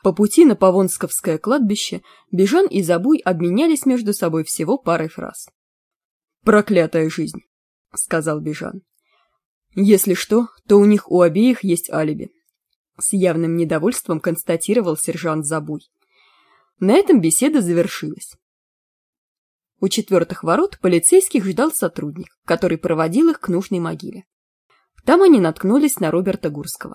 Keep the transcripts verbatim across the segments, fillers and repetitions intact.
По пути на Павонсковское кладбище Бежан и Забуй обменялись между собой всего парой фраз. «Проклятая жизнь», — сказал Бежан. «Если что, то у них у обеих есть алиби», — с явным недовольством констатировал сержант Забуй. На этом беседа завершилась. У четвертых ворот полицейских ждал сотрудник, который проводил их к нужной могиле. Там они наткнулись на Роберта Гурского.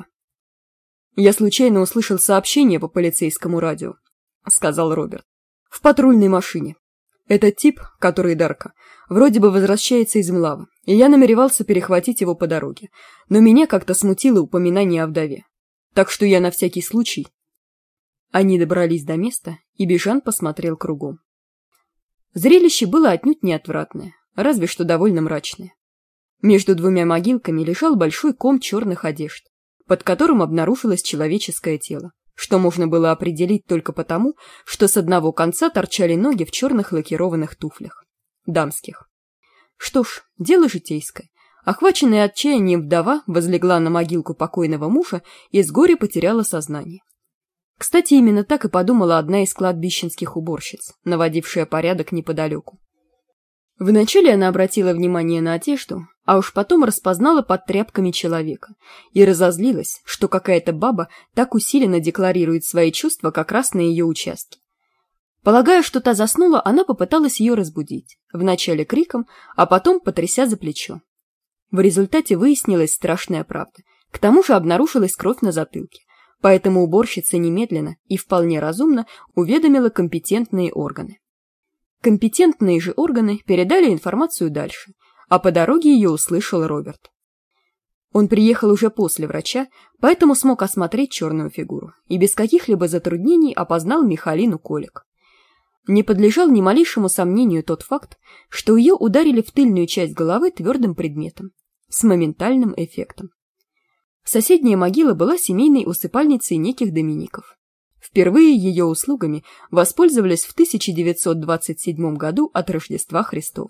«Я случайно услышал сообщение по полицейскому радио», — сказал Роберт. «В патрульной машине. Этот тип, который Дарка, вроде бы возвращается из Млава, и я намеревался перехватить его по дороге, но меня как-то смутило упоминание о вдове. Так что я на всякий случай...» Они добрались до места, и Бежан посмотрел кругом. Зрелище было отнюдь не отвратное, разве что довольно мрачное. Между двумя могилками лежал большой ком черных одежд, под которым обнаружилось человеческое тело, что можно было определить только потому, что с одного конца торчали ноги в черных лакированных туфлях. Дамских. Что ж, дело житейское. Охваченная отчаянием вдова возлегла на могилку покойного мужа и с горя потеряла сознание. Кстати, именно так и подумала одна из кладбищенских уборщиц, наводившая порядок неподалеку. Вначале она обратила внимание на одежду, а уж потом распознала под тряпками человека и разозлилась, что какая-то баба так усиленно декларирует свои чувства как раз на ее участке. Полагая, что та заснула, она попыталась ее разбудить, вначале криком, а потом потряся за плечо. В результате выяснилась страшная правда. К тому же обнаружилась кровь на затылке, поэтому уборщица немедленно и вполне разумно уведомила компетентные органы. Компетентные же органы передали информацию дальше, а по дороге ее услышал Роберт. Он приехал уже после врача, поэтому смог осмотреть черную фигуру и без каких-либо затруднений опознал Михалину Колик. Не подлежал ни малейшему сомнению тот факт, что ее ударили в тыльную часть головы твердым предметом, с моментальным эффектом. Соседняя могила была семейной усыпальницей неких Домиников. Впервые ее услугами воспользовались в тысяча девятьсот двадцать седьмом году от Рождества Христова.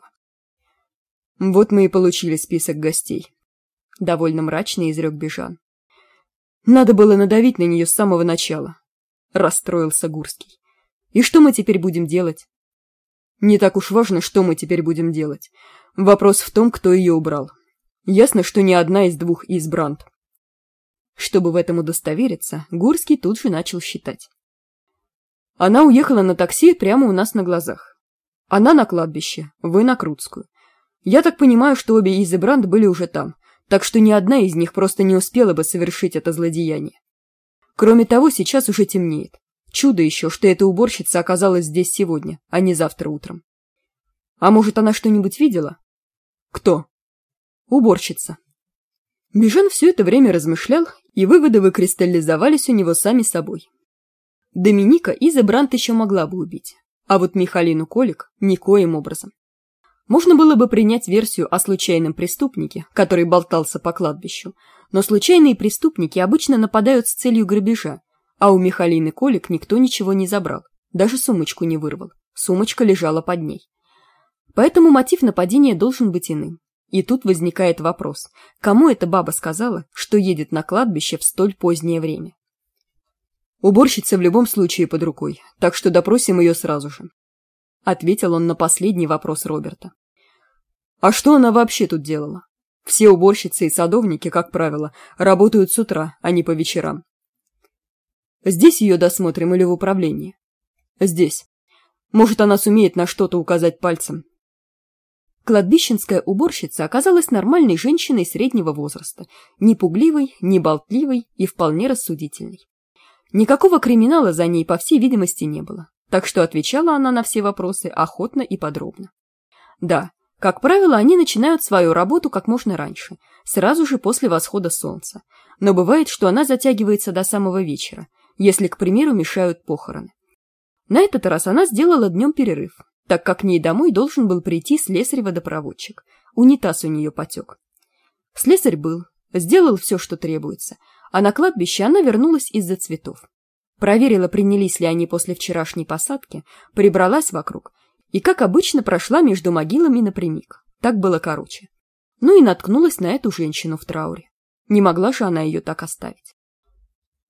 «Вот мы и получили список гостей», — довольно мрачно изрек Бежан. «Надо было надавить на нее с самого начала», — расстроился Гурский. «И что мы теперь будем делать?» «Не так уж важно, что мы теперь будем делать. Вопрос в том, кто ее убрал. Ясно, что ни одна из двух из Брандт». Чтобы в этом удостовериться, Гурский тут же начал считать. «Она уехала на такси прямо у нас на глазах. Она на кладбище, вы на Крутскую. Я так понимаю, что обе Изы Брандт были уже там, так что ни одна из них просто не успела бы совершить это злодеяние. Кроме того, сейчас уже темнеет. Чудо еще, что эта уборщица оказалась здесь сегодня, а не завтра утром. А может, она что-нибудь видела?» «Кто?» «Уборщица». Бежан все это время размышлял, и выводы выкристаллизовались у него сами собой. Доминика Иза Брандт еще могла бы убить, а вот Михалину Колик никоим образом. Можно было бы принять версию о случайном преступнике, который болтался по кладбищу, но случайные преступники обычно нападают с целью грабежа, а у Михалины Колик никто ничего не забрал, даже сумочку не вырвал, сумочка лежала под ней. Поэтому мотив нападения должен быть иным. И тут возникает вопрос, кому эта баба сказала, что едет на кладбище в столь позднее время? «Уборщица в любом случае под рукой, так что допросим ее сразу же», — ответил он на последний вопрос Роберта. «А что она вообще тут делала? Все уборщицы и садовники, как правило, работают с утра, а не по вечерам». «Здесь ее досмотрим или в управлении?» «Здесь. Может, она сумеет на что-то указать пальцем». Кладбищенская уборщица оказалась нормальной женщиной среднего возраста, не пугливой, не болтливой и вполне рассудительной. Никакого криминала за ней, по всей видимости, не было, так что отвечала она на все вопросы охотно и подробно. Да, как правило, они начинают свою работу как можно раньше, сразу же после восхода солнца, но бывает, что она затягивается до самого вечера, если, к примеру, мешают похороны. На этот раз она сделала днем перерыв, так как к ней домой должен был прийти слесарь-водопроводчик. Унитаз у нее потек. Слесарь был, сделал все, что требуется, а на кладбище она вернулась из-за цветов. Проверила, принялись ли они после вчерашней посадки, прибралась вокруг и, как обычно, прошла между могилами напрямик. Так было короче. Ну и наткнулась на эту женщину в трауре. Не могла же она ее так оставить.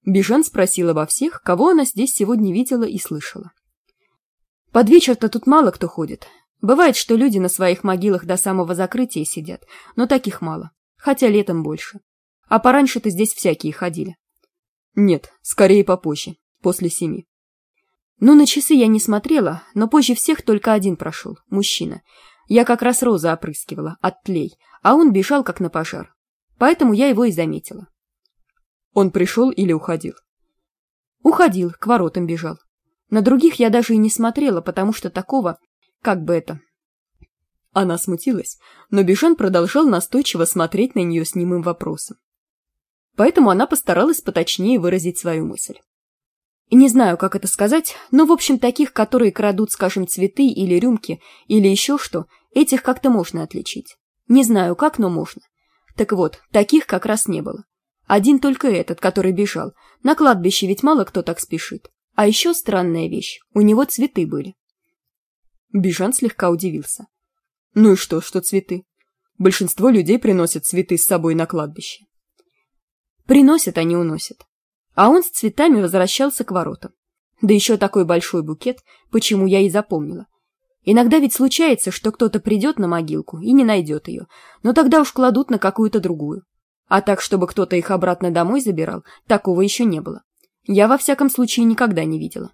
Бижан спросила обо всех, кого она здесь сегодня видела и слышала. Под вечер-то тут мало кто ходит. Бывает, что люди на своих могилах до самого закрытия сидят, но таких мало, хотя летом больше. А пораньше-то здесь всякие ходили. Нет, скорее попозже, после семи. Ну, на часы я не смотрела, но позже всех только один прошел, мужчина. Я как раз розы опрыскивала, от тлей, а он бежал как на пожар. Поэтому я его и заметила. Он пришел или уходил? Уходил, к воротам бежал. На других я даже и не смотрела, потому что такого, как бы это... Она смутилась, но Бижан продолжал настойчиво смотреть на нее с немым вопросом. Поэтому она постаралась поточнее выразить свою мысль. И не знаю, как это сказать, но, в общем, таких, которые крадут, скажем, цветы или рюмки, или еще что, этих как-то можно отличить. Не знаю как, но можно. Так вот, таких как раз не было. Один только этот, который бежал. На кладбище ведь мало кто так спешит. А еще странная вещь, у него цветы были. Бижан слегка удивился. Ну и что, что цветы? Большинство людей приносят цветы с собой на кладбище. Приносят, а не уносят. А он с цветами возвращался к воротам. Да еще такой большой букет, почему я и запомнила. Иногда ведь случается, что кто-то придет на могилку и не найдет ее, но тогда уж кладут на какую-то другую. А так, чтобы кто-то их обратно домой забирал, такого еще не было. Я, во всяком случае, никогда не видела.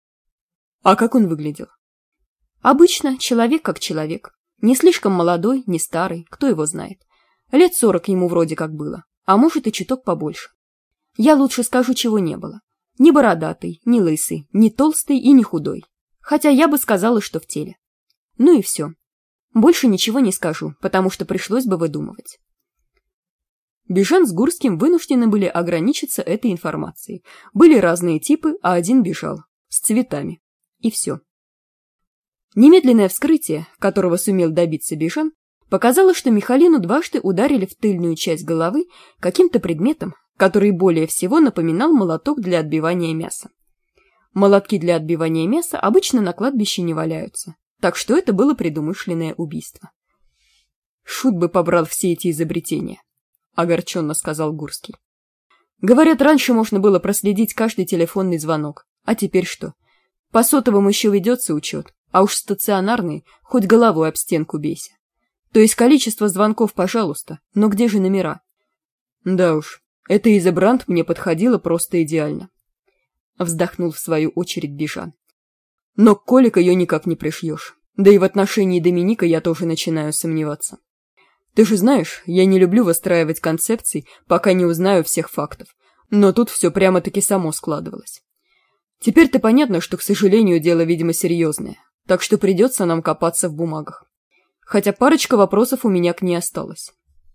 А как он выглядел? Обычно человек как человек. Не слишком молодой, не старый, кто его знает. Лет сорок ему вроде как было, а может и чуток побольше. Я лучше скажу, чего не было. Ни бородатый, ни лысый, ни толстый и ни худой. Хотя я бы сказала, что в теле. Ну и все. Больше ничего не скажу, потому что пришлось бы выдумывать. Бижан с Гурским вынуждены были ограничиться этой информацией. Были разные типы, а один бежал. С цветами. И все. Немедленное вскрытие, которого сумел добиться Бижан, показало, что Михалину дважды ударили в тыльную часть головы каким-то предметом, который более всего напоминал молоток для отбивания мяса. Молотки для отбивания мяса обычно на кладбище не валяются, так что это было предумышленное убийство. «Шут бы побрал все эти изобретения», — огорченно сказал Гурский. «Говорят, раньше можно было проследить каждый телефонный звонок, а теперь что? По сотовым еще ведется учет, а уж стационарные хоть головой об стенку бейся. То есть количество звонков, пожалуйста, но где же номера?» «Да уж, эта Иза Брандт мне подходила просто идеально», — вздохнул в свою очередь Бижан. «Но к Колик ее никак не пришьешь, да и в отношении Доминика я тоже начинаю сомневаться. Ты же знаешь, я не люблю выстраивать концепций, пока не узнаю всех фактов, но тут все прямо-таки само складывалось. Теперь-то понятно, что, к сожалению, дело, видимо, серьезное, так что придется нам копаться в бумагах. Хотя парочка вопросов у меня к ней осталась».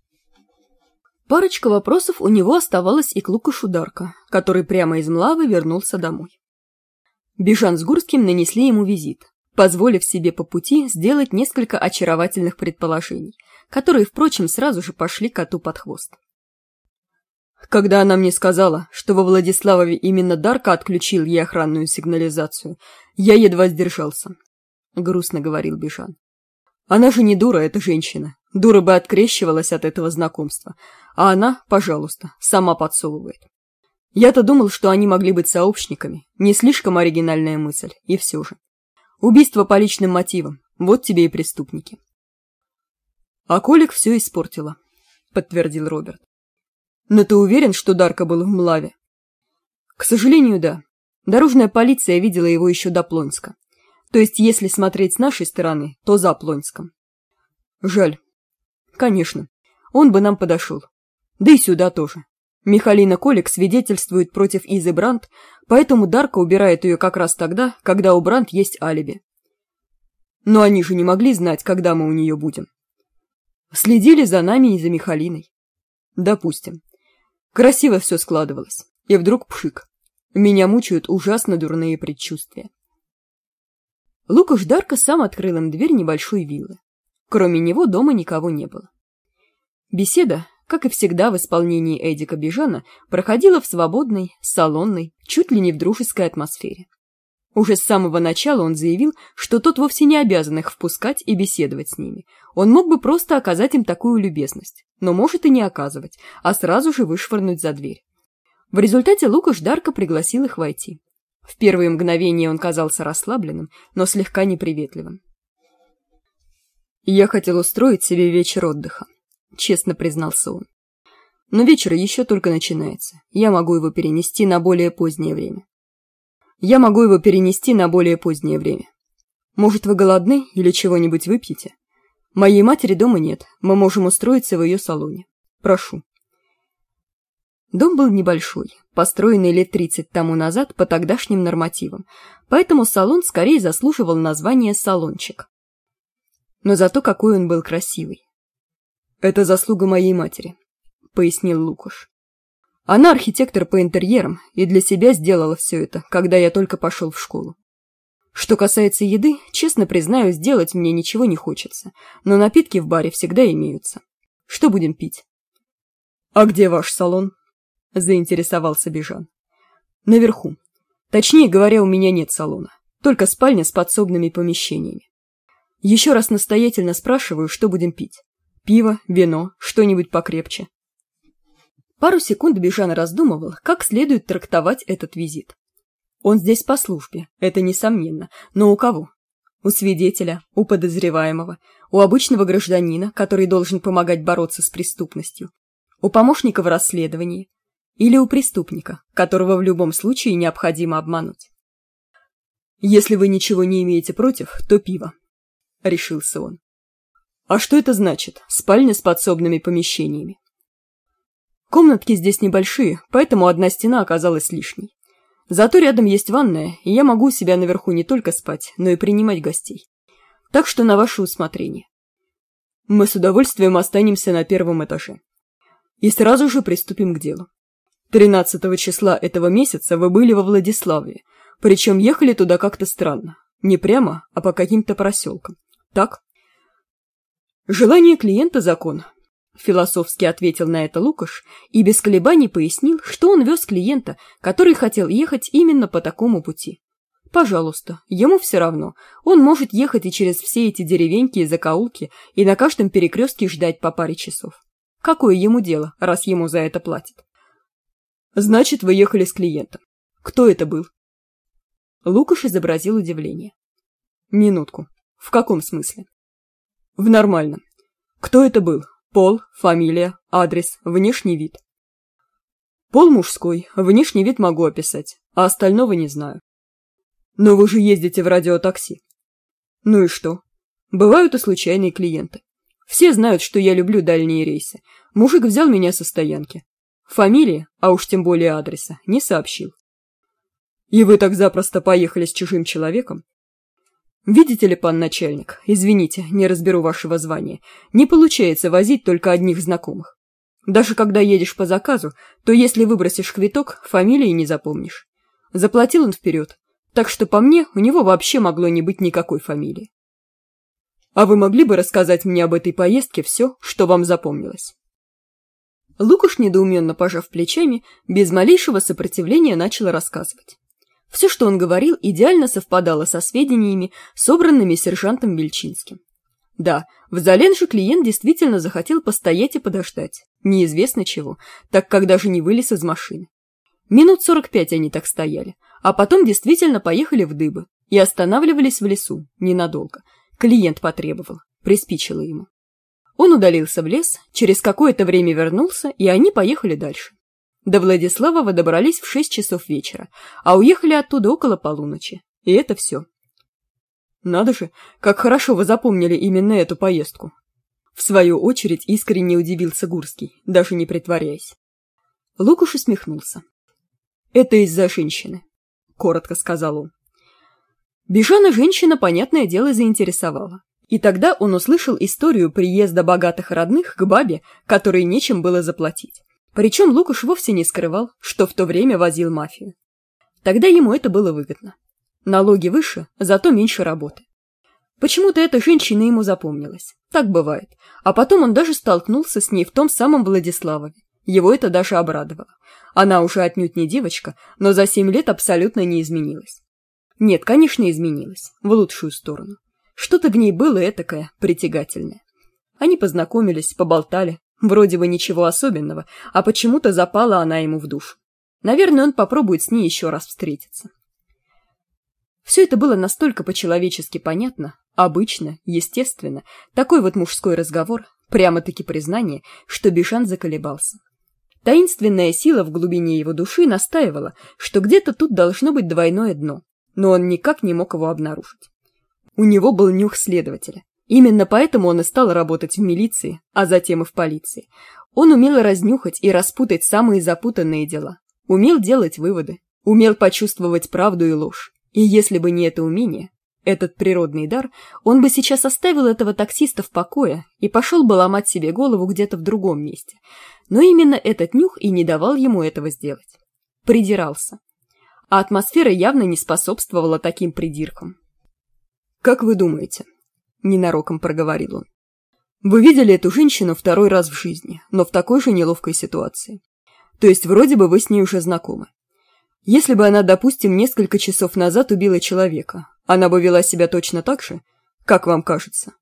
Парочка вопросов у него оставалась и к Лукашу Дарко, который прямо из Млавы вернулся домой. Бижан с Гурским нанесли ему визит, позволив себе по пути сделать несколько очаровательных предположений, которые, впрочем, сразу же пошли коту под хвост. «Когда она мне сказала, что во Владиславове именно Дарко отключил ей охранную сигнализацию, я едва сдержался», — грустно говорил Бижан. «Она же не дура, эта женщина. Дура бы открещивалась от этого знакомства. А она, пожалуйста, сама подсовывает. Я-то думал, что они могли быть сообщниками. Не слишком оригинальная мысль, и все же. Убийство по личным мотивам. Вот тебе и преступники». «А Колик все испортила», — подтвердил Роберт. «Но ты уверен, что Дарко был в Млаве?» «К сожалению, да. Дорожная полиция видела его еще до Плонска. То есть, если смотреть с нашей стороны, то за Плонском. Жаль. Конечно, он бы нам подошел. Да и сюда тоже. Михалина Колик свидетельствует против Изы Брандт, поэтому Дарко убирает ее как раз тогда, когда у Брандт есть алиби. Но они же не могли знать, когда мы у нее будем. Следили за нами и за Михалиной. Допустим. Красиво все складывалось. И вдруг пшик. Меня мучают ужасно дурные предчувствия». Лукаш Дарко сам открыл им дверь небольшой виллы. Кроме него дома никого не было. Беседа, как и всегда в исполнении Эдика Бижана, проходила в свободной, салонной, чуть ли не в дружеской атмосфере. Уже с самого начала он заявил, что тот вовсе не обязан их впускать и беседовать с ними. Он мог бы просто оказать им такую любезность, но может и не оказывать, а сразу же вышвырнуть за дверь. В результате Лукаш Дарко пригласил их войти. В первые мгновения он казался расслабленным, но слегка неприветливым. «Я хотел устроить себе вечер отдыха», — честно признался он. «Но вечер еще только начинается. Я могу его перенести на более позднее время. Я могу его перенести на более позднее время. Может, вы голодны или чего-нибудь выпьете? Моей матери дома нет, мы можем устроиться в ее салоне. Прошу». Дом был небольшой, построенный лет тридцать тому назад по тогдашним нормативам, поэтому салон скорее заслуживал название «салончик». Но зато какой он был красивый. «Это заслуга моей матери», — пояснил Лукаш. «Она архитектор по интерьерам и для себя сделала все это, когда я только пошел в школу. Что касается еды, честно признаю, сделать мне ничего не хочется, но напитки в баре всегда имеются. Что будем пить?» «А где ваш салон?» — заинтересовался Бежан. «Наверху. Точнее говоря, у меня нет салона, только спальня с подсобными помещениями. Еще раз настоятельно спрашиваю, что будем пить. Пиво, вино, что-нибудь покрепче». Пару секунд Бежан раздумывал, как следует трактовать этот визит. Он здесь по службе, это несомненно, но у кого? У свидетеля, у подозреваемого, у обычного гражданина, который должен помогать бороться с преступностью, у помощника в расследовании или у преступника, которого в любом случае необходимо обмануть. «Если вы ничего не имеете против, то пиво», — решился он. «А что это значит, спальня с подсобными помещениями?» «Комнатки здесь небольшие, поэтому одна стена оказалась лишней. Зато рядом есть ванная, и я могу у себя наверху не только спать, но и принимать гостей. Так что на ваше усмотрение. Мы с удовольствием останемся на первом этаже. И сразу же приступим к делу. Тринадцатого числа этого месяца вы были во Владиславле, причем ехали туда как-то странно, не прямо, а по каким-то проселкам. Так?» «Желание клиента — закон», — философски ответил на это Лукаш и без колебаний пояснил, что он вез клиента, который хотел ехать именно по такому пути. Пожалуйста, ему все равно, он может ехать и через все эти деревеньки и закоулки и на каждом перекрестке ждать по паре часов. Какое ему дело, раз ему за это платят? «Значит, вы ехали с клиентом. Кто это был?» Лукаш изобразил удивление. «Минутку. В каком смысле?» «В нормальном. Кто это был? Пол, фамилия, адрес, внешний вид?» «Пол мужской, внешний вид могу описать, а остального не знаю». «Но вы же ездите в радиотакси». «Ну и что? Бывают и случайные клиенты. Все знают, что я люблю дальние рейсы. Мужик взял меня со стоянки. Фамилии, а уж тем более адреса, не сообщил». «И вы так запросто поехали с чужим человеком?» «Видите ли, пан начальник, извините, не разберу вашего звания, не получается возить только одних знакомых. Даже когда едешь по заказу, то если выбросишь квиток, фамилии не запомнишь. Заплатил он вперед, так что по мне у него вообще могло не быть никакой фамилии. А вы могли бы рассказать мне об этой поездке все, что вам запомнилось?» Лукаш, недоуменно пожав плечами, без малейшего сопротивления начал рассказывать. Все, что он говорил, идеально совпадало со сведениями, собранными сержантом Вельчинским. Да, в Заленже клиент действительно захотел постоять и подождать, неизвестно чего, так как даже не вылез из машины. Минут сорок пять они так стояли, а потом действительно поехали в Дыбы и останавливались в лесу, ненадолго. Клиент потребовал, приспичило ему. Он удалился в лес, через какое-то время вернулся, и они поехали дальше. До Владиславова добрались в шесть часов вечера, а уехали оттуда около полуночи. И это все. «Надо же, как хорошо вы запомнили именно эту поездку!» В свою очередь искренне удивился Гурский, даже не притворяясь. Лукаш усмехнулся. «Это из-за женщины», — коротко сказал он. Бежана женщина, понятное дело, заинтересовала. И тогда он услышал историю приезда богатых родных к бабе, которой нечем было заплатить. Причем Лукаш вовсе не скрывал, что в то время возил мафию. Тогда ему это было выгодно. Налоги выше, зато меньше работы. Почему-то эта женщина ему запомнилась. Так бывает. А потом он даже столкнулся с ней в том самом Владиславове. Его это даже обрадовало. Она уже отнюдь не девочка, но за семь лет абсолютно не изменилась. Нет, конечно, изменилась. В лучшую сторону. Что-то в ней было этакое, притягательное. Они познакомились, поболтали. Вроде бы ничего особенного, а почему-то запала она ему в душу. Наверное, он попробует с ней еще раз встретиться. Все это было настолько по-человечески понятно, обычно, естественно, такой вот мужской разговор, прямо-таки признание, что Бижан заколебался. Таинственная сила в глубине его души настаивала, что где-то тут должно быть двойное дно, но он никак не мог его обнаружить. У него был нюх следователя. Именно поэтому он и стал работать в милиции, а затем и в полиции. Он умел разнюхать и распутать самые запутанные дела, умел делать выводы, умел почувствовать правду и ложь. И если бы не это умение, этот природный дар, он бы сейчас оставил этого таксиста в покое и пошел бы ломать себе голову где-то в другом месте. Но именно этот нюх и не давал ему этого сделать. Придирался. А атмосфера явно не способствовала таким придиркам. «Как вы думаете?» — ненароком проговорил он. «Вы видели эту женщину второй раз в жизни, но в такой же неловкой ситуации. То есть вроде бы вы с ней уже знакомы. Если бы она, допустим, несколько часов назад убила человека, она бы вела себя точно так же, как вам кажется?»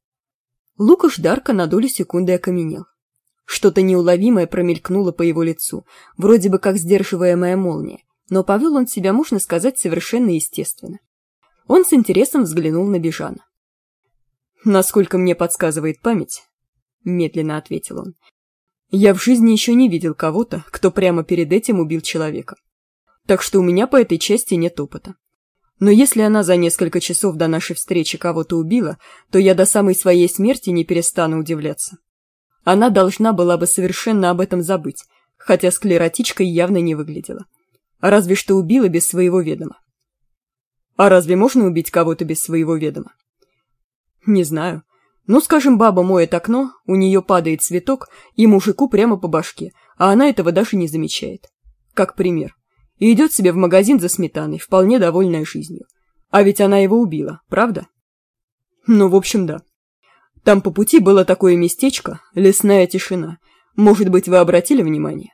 Лукаш Дарко на долю секунды окаменел. Что-то неуловимое промелькнуло по его лицу, вроде бы как сдерживаемая молния, но повел он себя, можно сказать, совершенно естественно. Он с интересом взглянул на Бижана. «Насколько мне подсказывает память», — медленно ответил он, — «я в жизни еще не видел кого-то, кто прямо перед этим убил человека. Так что у меня по этой части нет опыта. Но если она за несколько часов до нашей встречи кого-то убила, то я до самой своей смерти не перестану удивляться. Она должна была бы совершенно об этом забыть, хотя склеротичкой явно не выглядела. Разве что убила без своего ведома. А разве можно убить кого-то без своего ведома? Не знаю. Ну, скажем, баба моет окно, у нее падает цветок, и мужику прямо по башке, а она этого даже не замечает. Как пример. И идет себе в магазин за сметаной, вполне довольная жизнью. А ведь она его убила, правда? Ну, в общем, да. Там по пути было такое местечко, лесная тишина. Может быть, вы обратили внимание?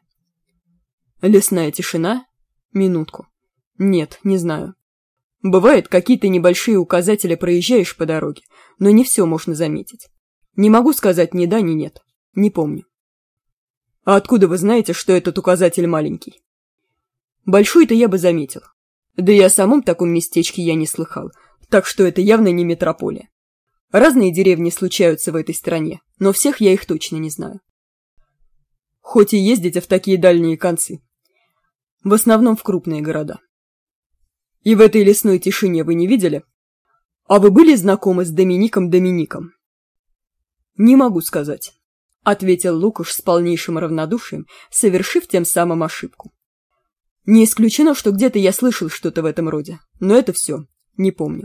Лесная тишина? Минутку. Нет, не знаю. Бывают какие-то небольшие указатели, проезжаешь по дороге, но не все можно заметить. Не могу сказать ни да, ни нет. Не помню. А откуда вы знаете, что этот указатель маленький? Большой-то я бы заметил. Да и о самом таком местечке я не слыхал, так что это явно не метрополия. Разные деревни случаются в этой стране, но всех я их точно не знаю. Хоть и ездите в такие дальние концы. В основном в крупные города. И в этой лесной тишине вы не видели? А вы были знакомы с Домиником Домиником? Не могу сказать, ответил Лукаш с полнейшим равнодушием, совершив тем самым ошибку. Не исключено, что где-то я слышал что-то в этом роде, но это все, не помню.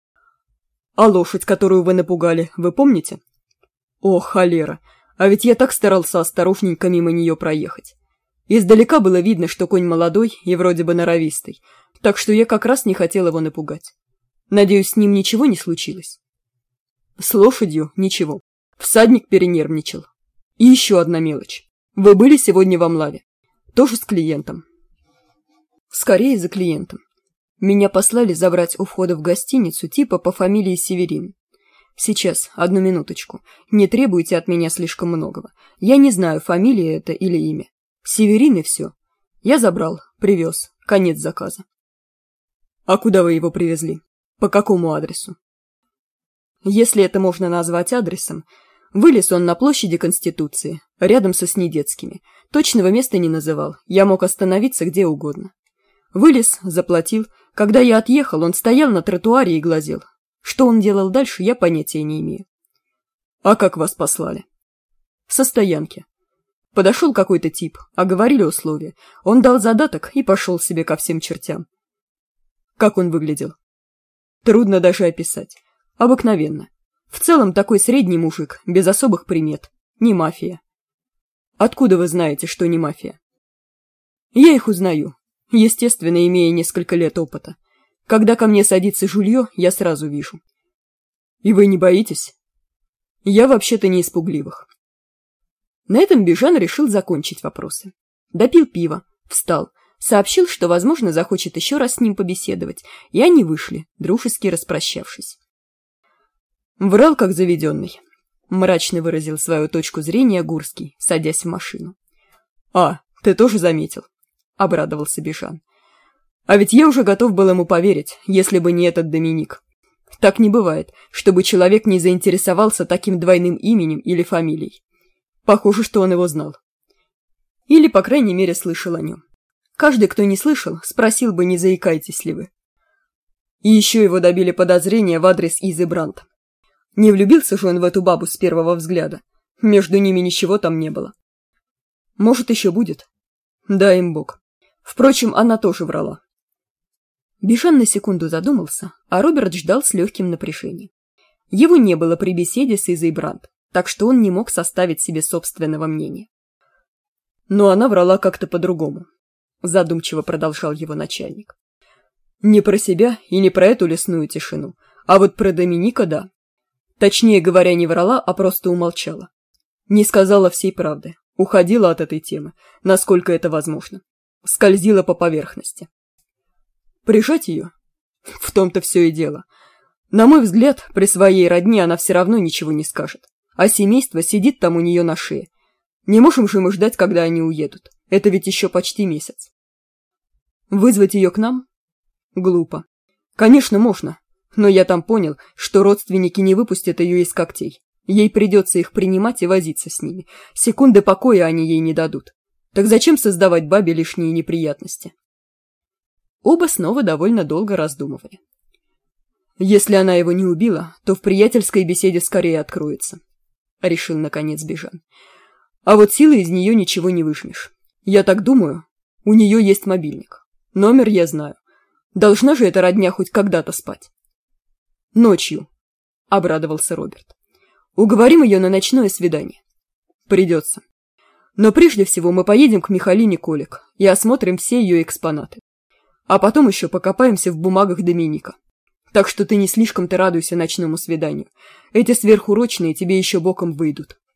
А лошадь, которую вы напугали, вы помните? О, холера, а ведь я так старался осторожненько мимо нее проехать. Издалека было видно, что конь молодой и вроде бы норовистый, так что я как раз не хотел его напугать. Надеюсь, с ним ничего не случилось? С лошадью ничего. Всадник перенервничал. И еще одна мелочь. Вы были сегодня в Амлаве. Тоже с клиентом. Скорее за клиентом. Меня послали забрать у входа в гостиницу типа по фамилии Северин. Сейчас, одну минуточку. Не требуйте от меня слишком многого. Я не знаю, фамилия это или имя. Северин и все. Я забрал, привез. Конец заказа. А куда вы его привезли? По какому адресу? Если это можно назвать адресом, вылез он на площади Конституции, рядом со Снедецкими. Точного места не называл, я мог остановиться где угодно. Вылез, заплатил. Когда я отъехал, он стоял на тротуаре и глазел. Что он делал дальше, я понятия не имею. А как вас послали? Со стоянки. Подошел какой-то тип, оговорили условия. Он дал задаток и пошел себе ко всем чертям. Как он выглядел? Трудно даже описать. Обыкновенно. В целом такой средний мужик, без особых примет. Не мафия. Откуда вы знаете, что не мафия? Я их узнаю, естественно, имея несколько лет опыта. Когда ко мне садится жулье, я сразу вижу. И вы не боитесь? Я вообще-то не из пугливых. На этом Бижан решил закончить вопросы. Допил пиво, встал, сообщил, что, возможно, захочет еще раз с ним побеседовать, и они вышли, дружески распрощавшись. Врал, как заведенный, мрачно выразил свою точку зрения Гурский, садясь в машину. А, ты тоже заметил? обрадовался Бежан. А ведь я уже готов был ему поверить, если бы не этот Доминик. Так не бывает, чтобы человек не заинтересовался таким двойным именем или фамилией. Похоже, что он его знал. Или, по крайней мере, слышал о нем. Каждый, кто не слышал, спросил бы, не заикаетесь ли вы. И еще его добили подозрения в адрес Изы Брандт. Не влюбился же он в эту бабу с первого взгляда. Между ними ничего там не было. Может, еще будет. Дай им бог. Впрочем, она тоже врала. Бежан на секунду задумался, а Роберт ждал с легким напряжением. Его не было при беседе с Изой Брандт, так что он не мог составить себе собственного мнения. Но она врала как-то по-другому, задумчиво продолжал его начальник. Не про себя и не про эту лесную тишину, а вот про Доминика, да. Точнее говоря, не врала, а просто умолчала. Не сказала всей правды, уходила от этой темы, насколько это возможно. Скользила по поверхности. Прижать ее? В том-то все и дело. На мой взгляд, при своей родне она все равно ничего не скажет. А семейство сидит там у нее на шее. Не можем же мы ждать, когда они уедут. Это ведь еще почти месяц. Вызвать ее к нам? Глупо. Конечно, можно. Но я там понял, что родственники не выпустят ее из когтей. Ей придется их принимать и возиться с ними. Секунды покоя они ей не дадут. Так зачем создавать бабе лишние неприятности? Оба снова довольно долго раздумывали. Если она его не убила, то в приятельской беседе скорее откроется, — решил наконец Бежан. А вот силы из нее ничего не выжмешь. Я так думаю, у нее есть мобильник. Номер я знаю. Должна же эта родня хоть когда-то спать. Ночью, — обрадовался Роберт. Уговорим ее на ночное свидание. Придется. Но прежде всего мы поедем к Михалине Колик и осмотрим все ее экспонаты. А потом еще покопаемся в бумагах Доминика. Так что ты не слишком-то радуйся ночному свиданию. Эти сверхурочные тебе еще боком выйдут.